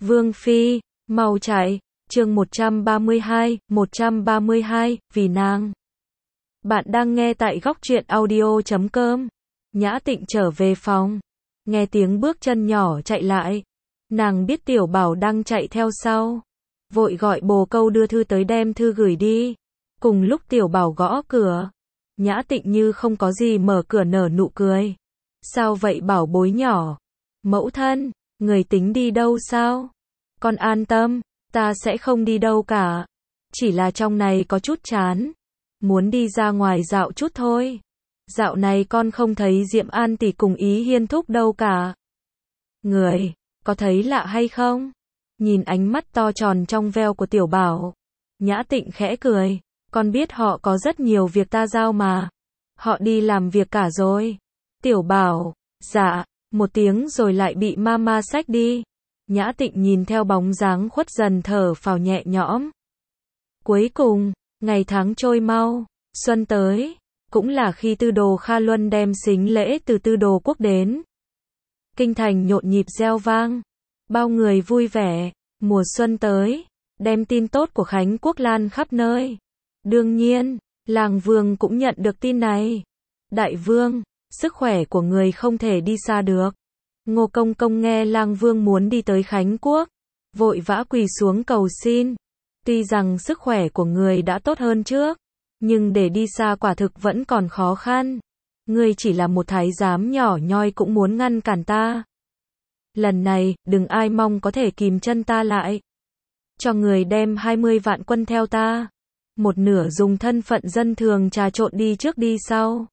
Vương Phi, mau chạy, chương 132, vì nàng. Bạn đang nghe tại góc truyện audio.com. Nhã Tịnh trở về phòng, nghe tiếng bước chân nhỏ chạy lại. Nàng biết Tiểu Bảo đang chạy theo sau, vội gọi bồ câu đưa thư tới đem thư gửi đi. Cùng lúc Tiểu Bảo gõ cửa, Nhã Tịnh như không có gì mở cửa nở nụ cười. Sao vậy bảo bối nhỏ? Mẫu thân, người tính đi đâu sao? Con an tâm, ta sẽ không đi đâu cả. Chỉ là trong này có chút chán, muốn đi ra ngoài dạo chút thôi. Dạo này con không thấy Diệm An tỷ cùng Ý Hiên thúc đâu cả. Người, có thấy lạ hay không? Nhìn ánh mắt to tròn trong veo của Tiểu Bảo, Nhã Tịnh khẽ cười. Con biết họ có rất nhiều việc ta giao mà. Họ đi làm việc cả rồi. Tiểu Bảo, dạ, một tiếng rồi lại bị mama xách đi. Nhã Tịnh nhìn theo bóng dáng khuất dần thở phào nhẹ nhõm. Cuối cùng, ngày tháng trôi mau, xuân tới, cũng là khi Tư Đồ Kha Luân đem sính lễ từ Tư Đồ quốc đến. Kinh thành nhộn nhịp reo vang, bao người vui vẻ, mùa xuân tới, đem tin tốt của Khánh Quốc lan khắp nơi. Đương nhiên, Làng Vương cũng nhận được tin này. Đại Vương, sức khỏe của người không thể đi xa được. Ngô Công Công nghe Lang Vương muốn đi tới Khánh Quốc, vội vã quỳ xuống cầu xin. Tuy rằng sức khỏe của người đã tốt hơn trước, nhưng để đi xa quả thực vẫn còn khó khăn. Ngươi chỉ là một thái giám nhỏ nhoi cũng muốn ngăn cản ta. Lần này, đừng ai mong có thể kìm chân ta lại. Cho người đem 20 vạn quân theo ta. Một nửa dùng thân phận dân thường trà trộn đi trước đi sau,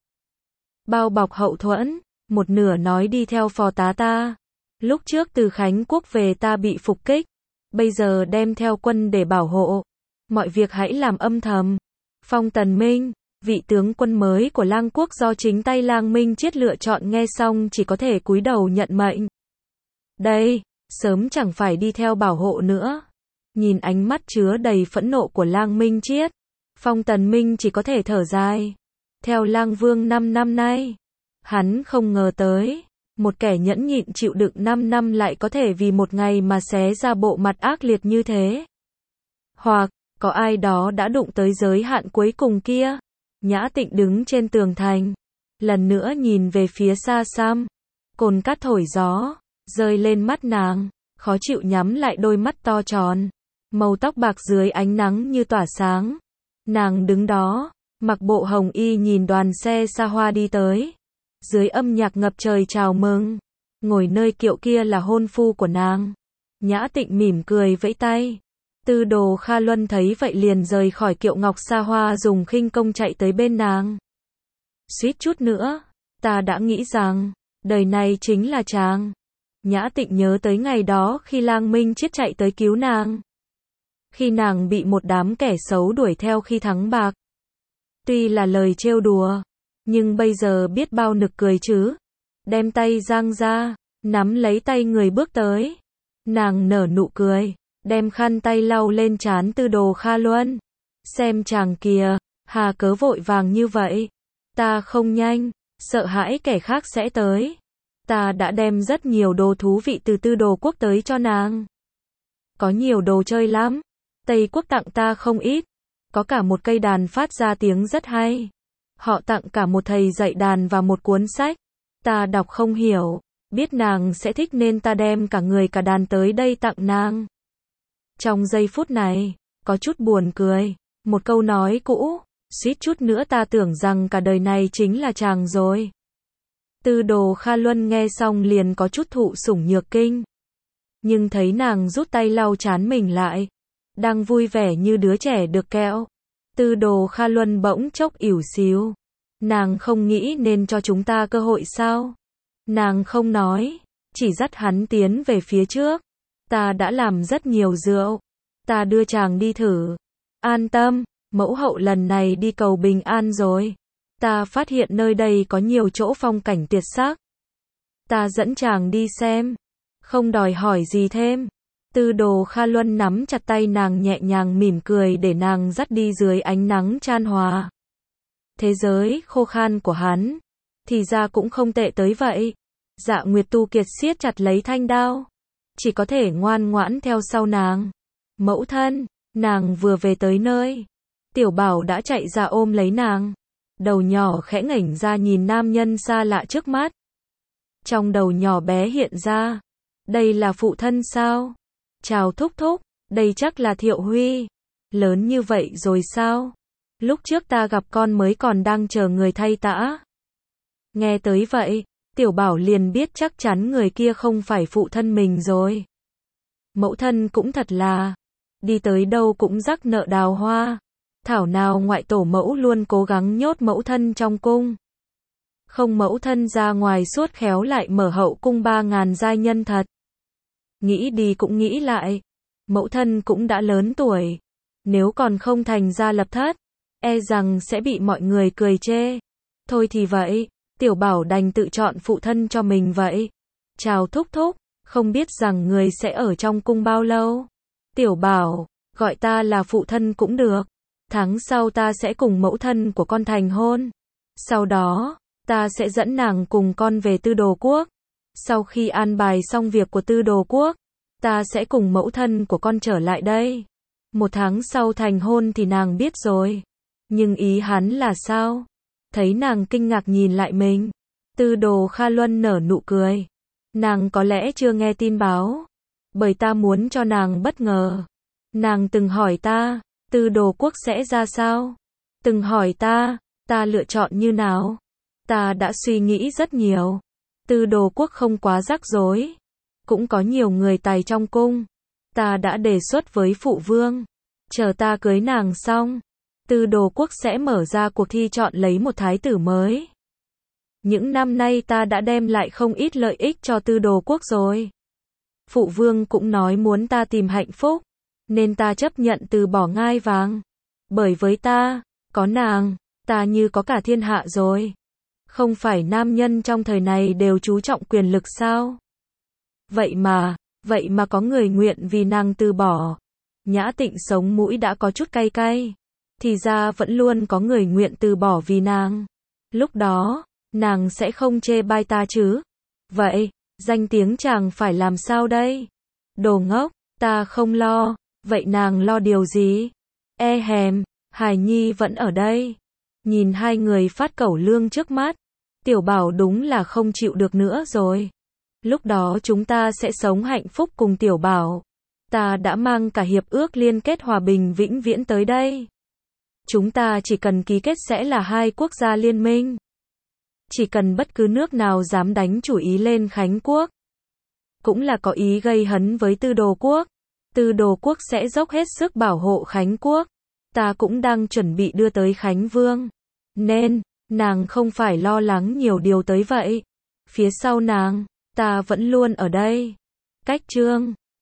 bao bọc hậu thuẫn, một nửa nói đi theo phò tá ta. Lúc trước từ Khánh Quốc về ta bị phục kích, bây giờ đem theo quân để bảo hộ. Mọi việc hãy làm âm thầm. Phong Tần Minh, vị tướng quân mới của Lang Quốc do chính tay Lang Minh Chiết lựa chọn nghe xong chỉ có thể cúi đầu nhận mệnh. Đây, sớm chẳng phải đi theo bảo hộ nữa. Nhìn ánh mắt chứa đầy phẫn nộ của Lang Minh Chiết, Phong Tần Minh chỉ có thể thở dài. Theo Lang Vương 5 năm nay, hắn không ngờ tới, một kẻ nhẫn nhịn chịu đựng 5 năm lại có thể vì một ngày mà xé ra bộ mặt ác liệt như thế. Hoặc, có ai đó đã đụng tới giới hạn cuối cùng kia. Nhã Tịnh đứng trên tường thành, lần nữa nhìn về phía xa xăm. Cồn cát thổi gió, rơi lên mắt nàng, khó chịu nhắm lại đôi mắt to tròn. Màu tóc bạc dưới ánh nắng như tỏa sáng. Nàng đứng đó, mặc bộ hồng y nhìn đoàn xe xa hoa đi tới. Dưới âm nhạc ngập trời chào mừng, ngồi nơi kiệu kia là hôn phu của nàng. Nhã Tịnh mỉm cười vẫy tay. Tư Đồ Kha Luân thấy vậy liền rời khỏi kiệu ngọc xa hoa dùng khinh công chạy tới bên nàng. Suýt chút nữa, ta đã nghĩ rằng, đời này chính là chàng. Nhã Tịnh nhớ tới ngày đó khi Lang Minh Chiết chạy tới cứu nàng. Khi nàng bị một đám kẻ xấu đuổi theo khi thắng bạc. Tuy là lời trêu đùa, nhưng bây giờ biết bao nực cười chứ. Đem tay giang ra, nắm lấy tay người bước tới. Nàng nở nụ cười, đem khăn tay lau lên trán Tư Đồ Kha Luân. Xem chàng kìa, hà cớ vội vàng như vậy. Ta không nhanh, sợ hãi kẻ khác sẽ tới. Ta đã đem rất nhiều đồ thú vị từ Tư Đồ quốc tới cho nàng. Có nhiều đồ chơi lắm. Tây quốc tặng ta không ít. Có cả một cây đàn phát ra tiếng rất hay. Họ tặng cả một thầy dạy đàn và một cuốn sách. Ta đọc không hiểu, biết nàng sẽ thích nên ta đem cả người cả đàn tới đây tặng nàng. Trong giây phút này, có chút buồn cười. Một câu nói cũ, suýt chút nữa ta tưởng rằng cả đời này chính là chàng rồi. Tư Đồ Kha Luân nghe xong liền có chút thụ sủng nhược kinh. Nhưng thấy nàng rút tay lau trán mình lại, đang vui vẻ như đứa trẻ được kẹo. Tư Đồ Kha Luân bỗng chốc ỉu xìu. Nàng không nghĩ nên cho chúng ta cơ hội sao? Nàng không nói, chỉ dắt hắn tiến về phía trước. Ta đã làm rất nhiều rượu. Ta đưa chàng đi thử. An tâm, mẫu hậu lần này đi cầu bình an rồi. Ta phát hiện nơi đây có nhiều chỗ phong cảnh tuyệt sắc. Ta dẫn chàng đi xem. Không đòi hỏi gì thêm. Tư Đồ Kha Luân nắm chặt tay nàng nhẹ nhàng mỉm cười để nàng dắt đi dưới ánh nắng chan hòa. Thế giới khô khan của hắn, thì ra cũng không tệ tới vậy. Dạ Nguyệt Tu Kiệt siết chặt lấy thanh đao. chỉ có thể ngoan ngoãn theo sau nàng. Mẫu thân, nàng vừa về tới nơi. Tiểu Bảo đã chạy ra ôm lấy nàng. Đầu nhỏ khẽ ngẩng ra nhìn nam nhân xa lạ trước mắt. Trong đầu nhỏ bé hiện ra. Đây là phụ thân sao? Chào thúc thúc, đây chắc là Thiệu Huy. Lớn như vậy rồi sao? Lúc trước ta gặp con mới còn đang chờ người thay tã. Nghe tới vậy, Tiểu Bảo liền biết chắc chắn người kia không phải phụ thân mình rồi. Mẫu thân cũng thật là, đi tới đâu cũng rắc nợ đào hoa. Thảo nào ngoại tổ mẫu luôn cố gắng nhốt mẫu thân trong cung. Không mẫu thân ra ngoài suốt khéo lại mở hậu cung 3.000 giai nhân thật. Nghĩ đi cũng nghĩ lại, mẫu thân cũng đã lớn tuổi. Nếu còn không thành gia lập thất, e rằng sẽ bị mọi người cười chê. Thôi thì vậy, Tiểu Bảo đành tự chọn phụ thân cho mình vậy. Chào thúc thúc, không biết rằng người sẽ ở trong cung bao lâu. Tiểu Bảo, gọi ta là phụ thân cũng được. Tháng sau ta sẽ cùng mẫu thân của con thành hôn. Sau đó, ta sẽ dẫn nàng cùng con về Tư Đồ Quốc. Sau khi an bài xong việc của Tư Đồ Quốc, ta sẽ cùng mẫu thân của con trở lại đây. 1 tháng sau thành hôn thì nàng biết rồi. Nhưng ý hắn là sao? Thấy nàng kinh ngạc nhìn lại mình, Tư Đồ Kha Luân nở nụ cười. Nàng có lẽ chưa nghe tin báo, bởi ta muốn cho nàng bất ngờ. Nàng từng hỏi ta, Tư Đồ Quốc sẽ ra sao? Từng hỏi ta lựa chọn như nào? Ta đã suy nghĩ rất nhiều. Tư Đồ Quốc không quá rắc rối, cũng có nhiều người tài trong cung. Ta đã đề xuất với phụ vương, chờ ta cưới nàng xong, Tư Đồ Quốc sẽ mở ra cuộc thi chọn lấy một thái tử mới. Những năm nay ta đã đem lại không ít lợi ích cho Tư Đồ Quốc rồi. Phụ vương cũng nói muốn ta tìm hạnh phúc, nên ta chấp nhận từ bỏ ngai vàng. Bởi với ta, có nàng, ta như có cả thiên hạ rồi. Không phải nam nhân trong thời này đều chú trọng quyền lực sao? Vậy mà có người nguyện vì nàng từ bỏ. Nhã Tịnh sống mũi đã có chút cay cay. Thì ra vẫn luôn có người nguyện từ bỏ vì nàng. Lúc đó, nàng sẽ không chê bai ta chứ? Vậy, danh tiếng chàng phải làm sao đây? Đồ ngốc, ta không lo. Vậy nàng lo điều gì? E hèm, Hải Nhi vẫn ở đây. Nhìn hai người phát cẩu lương trước mắt, Tiểu Bảo đúng là không chịu được nữa rồi. Lúc đó chúng ta sẽ sống hạnh phúc cùng Tiểu Bảo. Ta đã mang cả hiệp ước liên kết hòa bình vĩnh viễn tới đây. Chúng ta chỉ cần ký kết sẽ là 2 quốc gia liên minh. Chỉ cần bất cứ nước nào dám đánh chủ ý lên Khánh Quốc, cũng là có ý gây hấn với Tư Đồ Quốc. Tư Đồ Quốc sẽ dốc hết sức bảo hộ Khánh Quốc. Ta cũng đang chuẩn bị đưa tới Khánh Vương. Nên, nàng không phải lo lắng nhiều điều tới vậy. Phía sau nàng, ta vẫn luôn ở đây. Cách chương